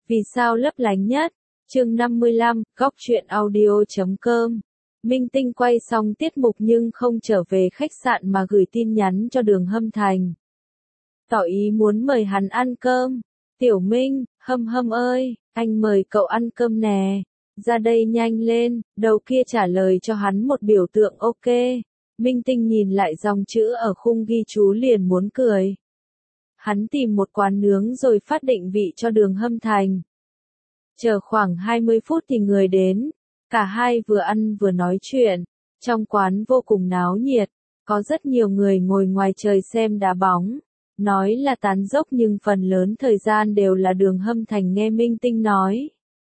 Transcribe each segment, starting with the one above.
Vì sao lấp lánh nhất? Chương 55, góc truyện audio.com. Minh Tinh quay xong tiết mục nhưng không trở về khách sạn mà gửi tin nhắn cho Đường Hâm Thành. Tỏ ý muốn mời hắn ăn cơm. Tiểu Minh, Hâm Hâm ơi, anh mời cậu ăn cơm nè. Ra đây nhanh lên, đầu kia trả lời cho hắn một biểu tượng ok. Minh Tinh nhìn lại dòng chữ ở khung ghi chú liền muốn cười. Hắn tìm một quán nướng rồi phát định vị cho Đường Hâm Thành. Chờ khoảng 20 phút thì người đến. Cả hai vừa ăn vừa nói chuyện. Trong quán vô cùng náo nhiệt. Có rất nhiều người ngồi ngoài trời xem đá bóng. Nói là tán dốc nhưng phần lớn thời gian đều là Đường Hâm Thành nghe Minh Tinh nói.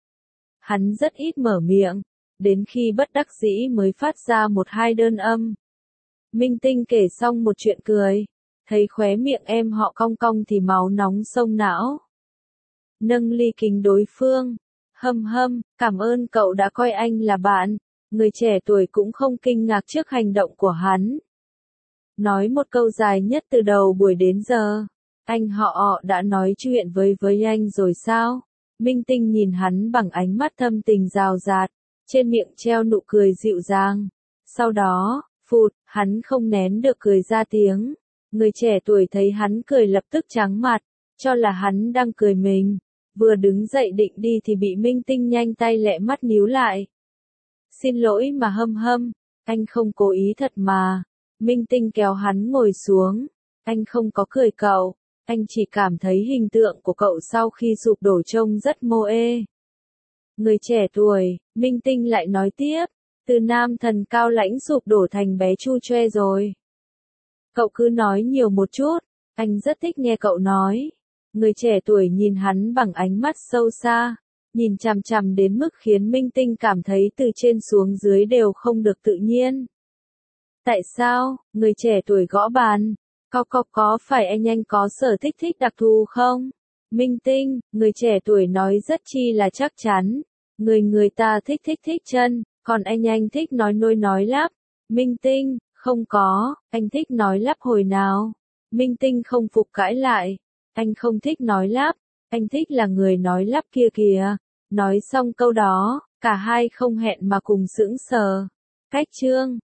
Hắn rất ít mở miệng. Đến khi bất đắc dĩ mới phát ra một hai đơn âm. Minh Tinh kể xong một chuyện cười. Thấy khóe miệng em họ cong cong thì máu nóng sông não. Nâng ly kính đối phương. Hâm Hâm, cảm ơn cậu đã coi anh là bạn. Người trẻ tuổi cũng không kinh ngạc trước hành động của hắn. Nói một câu dài nhất từ đầu buổi đến giờ. Anh họ đã nói chuyện với anh rồi sao? Minh Tinh nhìn hắn bằng ánh mắt thâm tình rào rạt. Trên miệng treo nụ cười dịu dàng. Sau đó, phụt, hắn không nén được cười ra tiếng. Người trẻ tuổi thấy hắn cười lập tức trắng mặt. Cho là hắn đang cười mình. Vừa đứng dậy định đi thì bị Minh Tinh nhanh tay lẹ mắt níu lại. Xin lỗi mà Hâm Hâm, anh không cố ý thật mà. Minh Tinh kéo hắn ngồi xuống. Anh không có cười cậu, anh chỉ cảm thấy hình tượng của cậu sau khi sụp đổ trông rất mô ê. Người trẻ tuổi, Minh Tinh lại nói tiếp, từ nam thần cao lãnh sụp đổ thành bé chu choe rồi. Cậu cứ nói nhiều một chút, anh rất thích nghe cậu nói. Người trẻ tuổi nhìn hắn bằng ánh mắt sâu xa, nhìn chằm chằm đến mức khiến Minh Tinh cảm thấy từ trên xuống dưới đều không được tự nhiên. Tại sao? Người trẻ tuổi gõ bàn. Có phải anh có sở thích đặc thù không? Minh Tinh, người trẻ tuổi nói rất chi là chắc chắn. Người ta thích chân, còn anh thích nói lắp. Minh Tinh, không có, anh thích nói lắp hồi nào? Minh Tinh không phục cãi lại. Anh không thích nói lắp, anh thích là người nói lắp kia kìa. Nói xong câu đó, cả hai không hẹn mà cùng sững sờ. Cách chương